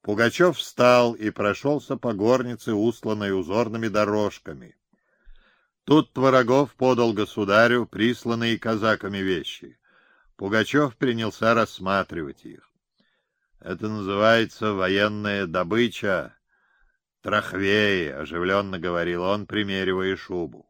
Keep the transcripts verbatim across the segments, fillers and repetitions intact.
Пугачев встал и прошелся по горнице, устланной узорными дорожками. Тут Творогов подал государю присланные казаками вещи. Пугачев принялся рассматривать их. Это называется военная добыча. Трахвеи, оживленно говорил он, примеривая шубу.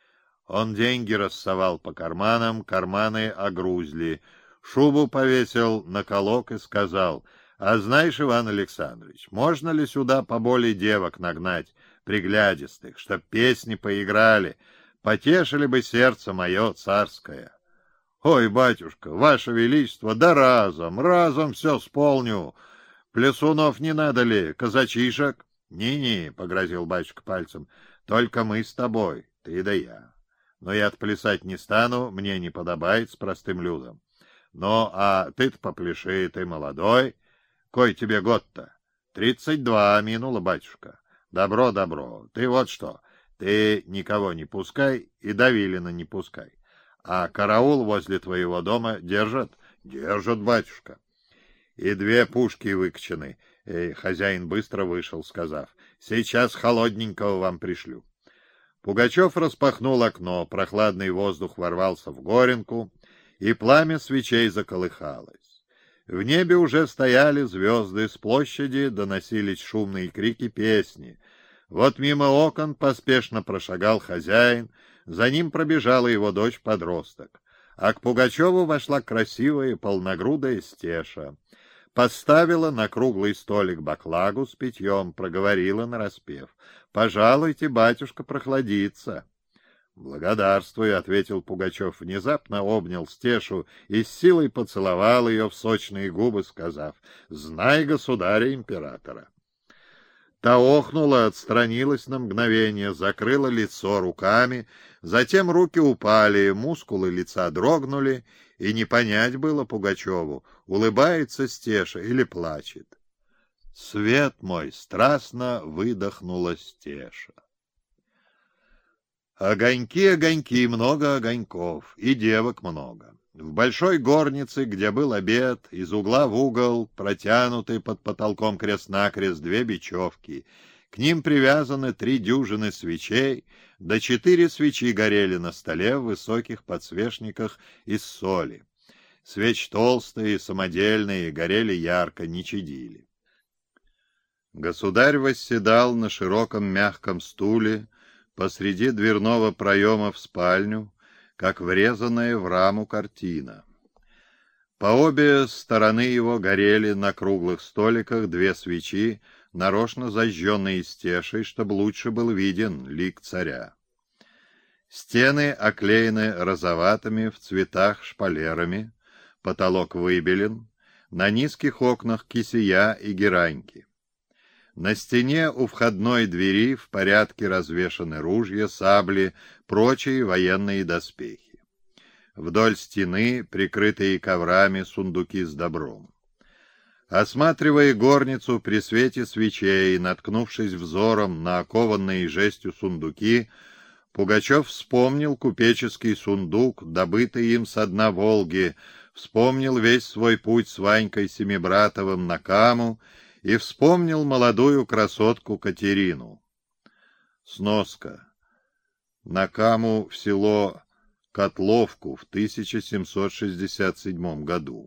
Он деньги рассовал по карманам, карманы огрузли. Шубу повесил на колок и сказал: «А знаешь, Иван Александрович, можно ли сюда поболее девок нагнать, приглядистых, чтоб песни поиграли, потешили бы сердце мое царское?» «Ой, батюшка, ваше величество, да разом, разом все сполню. Плясунов не надо ли, казачишек?» «Не-не», — погрозил батюшка пальцем, — «только мы с тобой, ты да я. Но я отплясать не стану, мне не подобает с простым людом. Ну, а ты-то попляши, ты молодой. Кой тебе год-то?» «Тридцать два минуло, батюшка». «Добро, добро. Ты вот что, ты никого не пускай и Давилина не пускай. А караул возле твоего дома держат?» «Держат, батюшка». «И две пушки выкачаны». И хозяин быстро вышел, сказав: «Сейчас холодненького вам пришлю». Пугачев распахнул окно, прохладный воздух ворвался в горенку, и пламя свечей заколыхалось. В небе уже стояли звезды, с площади доносились шумные крики песни. Вот мимо окон поспешно прошагал хозяин, за ним пробежала его дочь-подросток, а к Пугачеву вошла красивая полногрудая Стеша. Поставила на круглый столик баклагу с питьем, проговорила нараспев: «Пожалуйте, батюшка, прохладиться». «Благодарствую», — ответил Пугачев, внезапно обнял Стешу и с силой поцеловал ее в сочные губы, сказав: «Знай государя-императора». Та охнула, отстранилась на мгновение, закрыла лицо руками, затем руки упали, мускулы лица дрогнули, и не понять было Пугачеву, улыбается Стеша или плачет. «Свет мой!» — страстно выдохнула Стеша. Огоньки, огоньки, много огоньков, и девок много. В большой горнице, где был обед, из угла в угол протянуты под потолком крест-накрест две бечевки. К ним привязаны три дюжины свечей, да четыре свечи горели на столе в высоких подсвечниках из соли. Свечи толстые, самодельные, горели ярко, не чадили. Государь восседал на широком мягком стуле посреди дверного проема в спальню, как врезанная в раму картина. По обе стороны его горели на круглых столиках две свечи, нарочно зажженные Стешей, чтобы лучше был виден лик царя. Стены оклеены розоватыми в цветах шпалерами, потолок выбелен, на низких окнах кисея и гераньки. На стене у входной двери в порядке развешаны ружья, сабли, прочие военные доспехи. Вдоль стены, прикрытые коврами, сундуки с добром. Осматривая горницу при свете свечей, наткнувшись взором на окованные жестью сундуки, Пугачев вспомнил купеческий сундук, добытый им со дна Волги, вспомнил весь свой путь с Ванькой Семибратовым на Каму и вспомнил молодую красотку Катерину. Сноска. На Каму в село Котловку в тысяча семьсот шестьдесят седьмом году.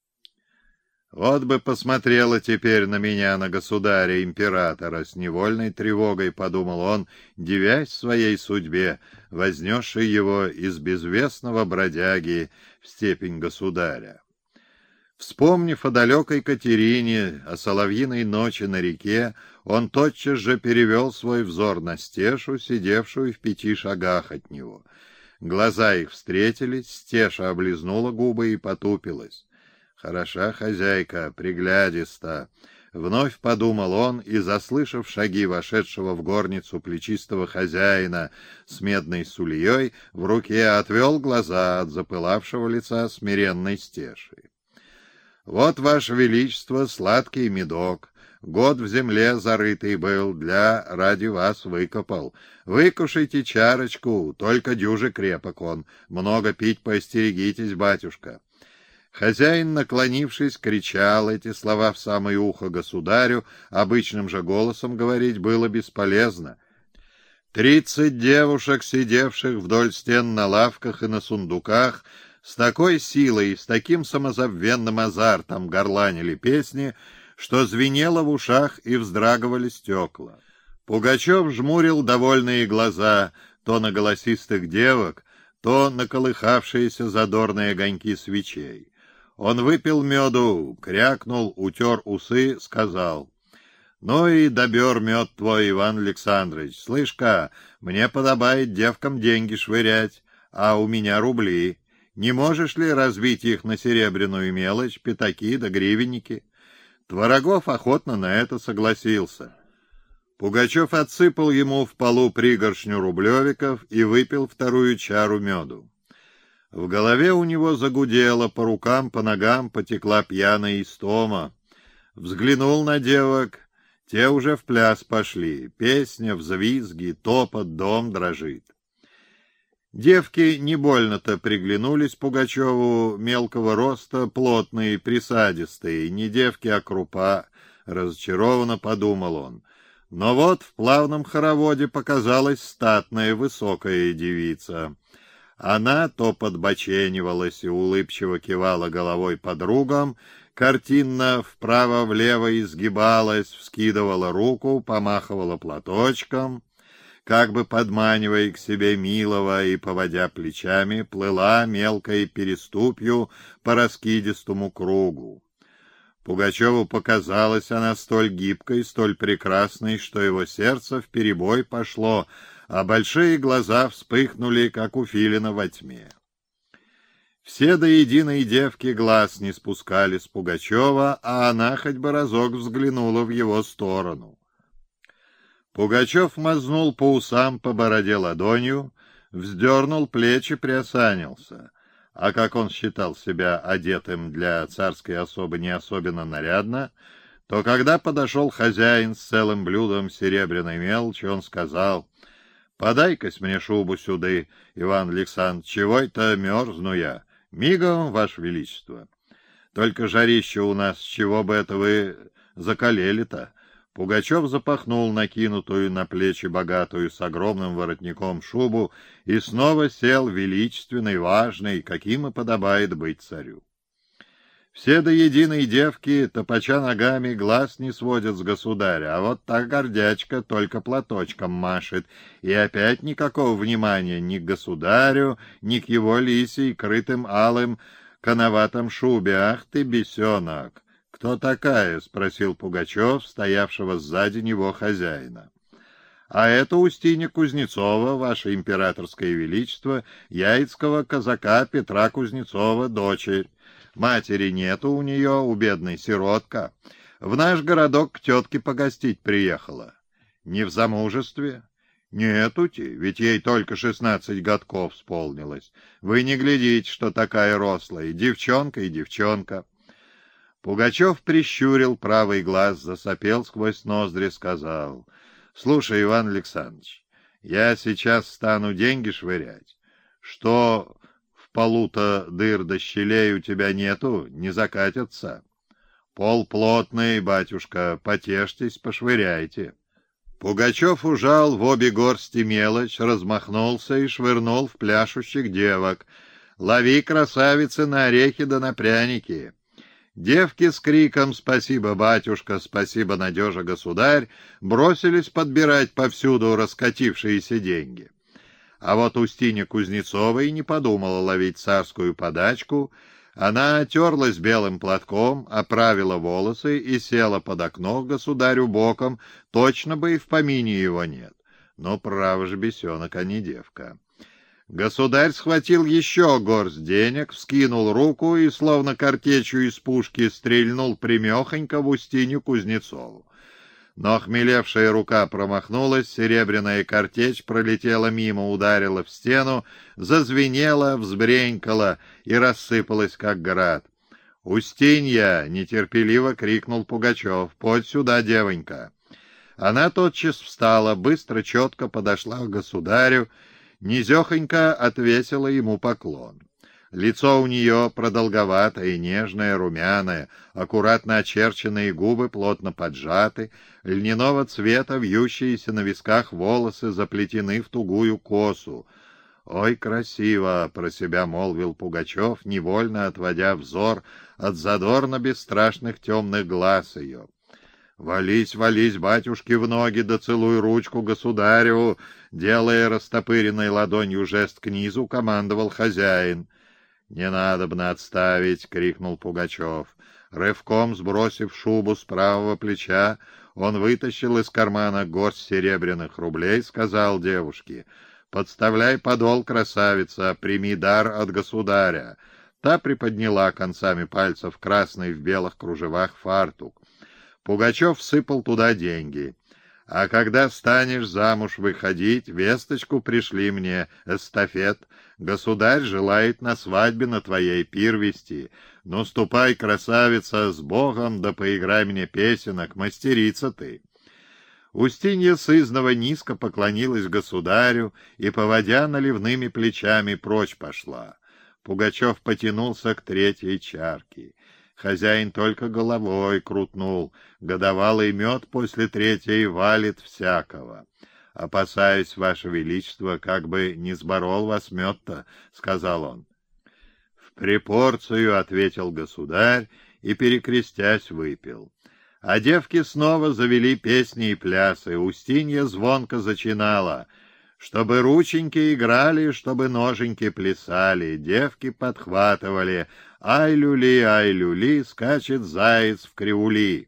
Вот бы посмотрела теперь на меня, на государя-императора, с невольной тревогой, подумал он, дивясь своей судьбе, вознесшей его из безвестного бродяги в степень государя. Вспомнив о далекой Катерине, о соловьиной ночи на реке, он тотчас же перевел свой взор на Стешу, сидевшую в пяти шагах от него. Глаза их встретились, Стеша облизнула губы и потупилась. «Хороша хозяйка, приглядиста», — вновь подумал он, и, заслышав шаги вошедшего в горницу плечистого хозяина с медной сульей, в руке отвел глаза от запылавшего лица смиренной Стеши. «Вот, ваше величество, сладкий медок, год в земле зарытый был, для ради вас выкопал. Выкушайте чарочку, только дюже крепок он, много пить поостерегитесь, батюшка». Хозяин, наклонившись, кричал эти слова в самое ухо государю, обычным же голосом говорить было бесполезно. Тридцать девушек, сидевших вдоль стен на лавках и на сундуках, с такой силой и с таким самозабвенным азартом горланили песни, что звенело в ушах и вздрагивали стекла. Пугачев жмурил довольные глаза то на голосистых девок, то на колыхавшиеся задорные огоньки свечей. Он выпил меду, крякнул, утер усы, сказал: «Ну и добер мед твой, Иван Александрович. Слышь-ка, мне подобает девкам деньги швырять, а у меня рубли. Не можешь ли разбить их на серебряную мелочь, пятаки да гривенники?» Творогов охотно на это согласился. Пугачев отсыпал ему в полу пригоршню рублевиков и выпил вторую чару меду. В голове у него загудело, по рукам, по ногам потекла пьяная истома. Взглянул на девок, те уже в пляс пошли, песня, взвизги, топот, дом дрожит. Девки не больно-то приглянулись Пугачеву, мелкого роста, плотные, присадистые, не девки, а крупа, разочарованно подумал он. Но вот в плавном хороводе показалась статная высокая девица. Она то подбоченивалась и улыбчиво кивала головой подругам, картинно вправо-влево изгибалась, вскидывала руку, помахивала платочком, как бы подманивая к себе милого и, поводя плечами, плыла мелкой переступью по раскидистому кругу. Пугачеву показалась она столь гибкой, столь прекрасной, что его сердце вперебой пошло, а большие глаза вспыхнули, как у филина во тьме. Все до единой девки глаз не спускали с Пугачева, а она хоть бы разок взглянула в его сторону. Пугачев мазнул по усам, по бороде ладонью, вздернул плечи, приосанился. А как он считал себя одетым для царской особы не особенно нарядно, то когда подошел хозяин с целым блюдом серебряной мелочи, он сказал: «Подай-ка мне шубу сюды, Иван Александрович, чего это мерзну я? Мигом, ваше величество. Только жарище у нас, с чего бы это вы закалели-то?» Пугачев запахнул накинутую на плечи богатую с огромным воротником шубу и снова сел величественный, важный, каким и подобает быть царю. Все до единой девки, топача ногами, глаз не сводят с государя, а вот та гордячка только платочком машет, и опять никакого внимания ни к государю, ни к его лисей, крытым алым коноватом шубе. «Ах ты, бесенок!» «Кто такая?» — спросил Пугачев, стоявшего сзади него хозяина. «А это Устинья Кузнецова, ваше императорское величество, яицкого казака Петра Кузнецова, дочерь. Матери нету у нее, у бедной сиротка. В наш городок к тетке погостить приехала. Не в замужестве?» «Нетути, ведь ей только шестнадцать годков исполнилось. Вы не глядите, что такая рослая, девчонка и девчонка». Пугачев прищурил правый глаз, засопел сквозь ноздри, сказал: «Слушай, Иван Александрович, я сейчас стану деньги швырять. Что в полу-то дыр до щелей у тебя нету, не закатятся. Пол плотный, батюшка, потешьтесь, пошвыряйте». Пугачев ужал в обе горсти мелочь, размахнулся и швырнул в пляшущих девок. «Лови, красавицы, на орехи да на пряники». Девки с криком «Спасибо, батюшка! Спасибо, надежа, государь!» бросились подбирать повсюду раскатившиеся деньги. А вот Устинья Кузнецова и не подумала ловить царскую подачку. Она отерлась белым платком, оправила волосы и села под окно к государю боком, точно бы и в помине его нет. Но право же бесенок, а не девка. Государь схватил еще горсть денег, вскинул руку и, словно картечью из пушки, стрельнул прямехонько в Устинью Кузнецову. Но охмелевшая рука промахнулась, серебряная картечь пролетела мимо, ударила в стену, зазвенела, взбренькала и рассыпалась, как град. «Устинья!» — нетерпеливо крикнул Пугачев. «Подь сюда, девонька!» Она тотчас встала, быстро, четко подошла к государю, низехонько отвесила ему поклон. Лицо у нее продолговатое, нежное, румяное, аккуратно очерченные губы плотно поджаты, льняного цвета вьющиеся на висках волосы заплетены в тугую косу. «Ой, красиво!» — про себя молвил Пугачев, невольно отводя взор от задорно бесстрашных темных глаз ее. «Вались, вались, батюшки, в ноги, да целуй ручку государеву!» Делая растопыренной ладонью жест к низу, командовал хозяин. «Не надобно отставить!» — крикнул Пугачев. Рывком сбросив шубу с правого плеча, он вытащил из кармана горсть серебряных рублей, сказал девушке: «Подставляй подол, красавица, прими дар от государя». Та приподняла концами пальцев красный в белых кружевах фартук. Пугачев всыпал туда деньги. «А когда станешь замуж выходить, весточку пришли мне, эстафет. Государь желает на свадьбе на твоей пир вести. Ну, ступай, красавица, с Богом, да поиграй мне песенок, мастерица ты». Устинья сызнова низко поклонилась государю и, поводя наливными плечами, прочь пошла. Пугачев потянулся к третьей чарке. Хозяин только головой крутнул. Годовалый мед после третьей валит всякого. «Опасаюсь, ваше величество, как бы не сборол вас мед-то», — сказал он. «В препорцию», — ответил государь и, перекрестясь, выпил. А девки снова завели песни и плясы. Устинья звонко зачинала: чтобы рученьки играли, чтобы ноженьки плясали. Девки подхватывали: ай-люли, ай-люли, скачет заяц в кривули.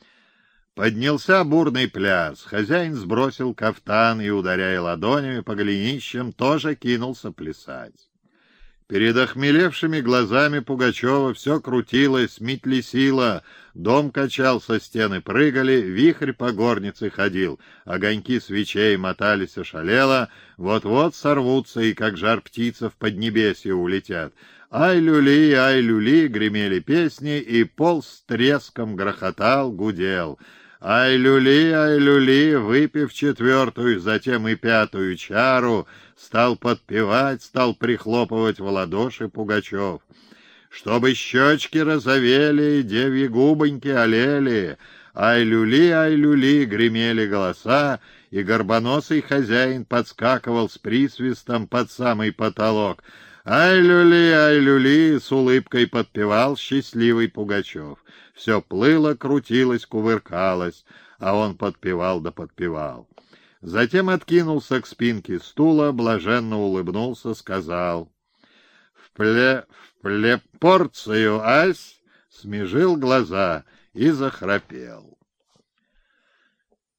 Поднялся бурный пляс. Хозяин сбросил кафтан и, ударяя ладонями по голенищам, тоже кинулся плясать. Перед охмелевшими глазами Пугачева все крутилось, метлесило, дом качался, стены прыгали, вихрь по горнице ходил, огоньки свечей мотались ошалело, вот-вот сорвутся и, как жар птица, в поднебесье улетят. Ай-люли, ай-люли, гремели песни, и пол с треском грохотал, гудел. Ай-люли, ай-люли, выпив четвертую, затем и пятую чару, стал подпевать, стал прихлопывать в ладоши Пугачев. Чтобы щечки розовели, девьи губоньки олели, ай-люли, ай-люли, гремели голоса, и горбоносый хозяин подскакивал с присвистом под самый потолок. «Ай-люли, ай-люли!» — с улыбкой подпевал счастливый Пугачев. Все плыло, крутилось, кувыркалось, а он подпевал да подпевал. Затем откинулся к спинке стула, блаженно улыбнулся, сказал: «В пле... в плепорцию, ась!» смежил глаза и захрапел.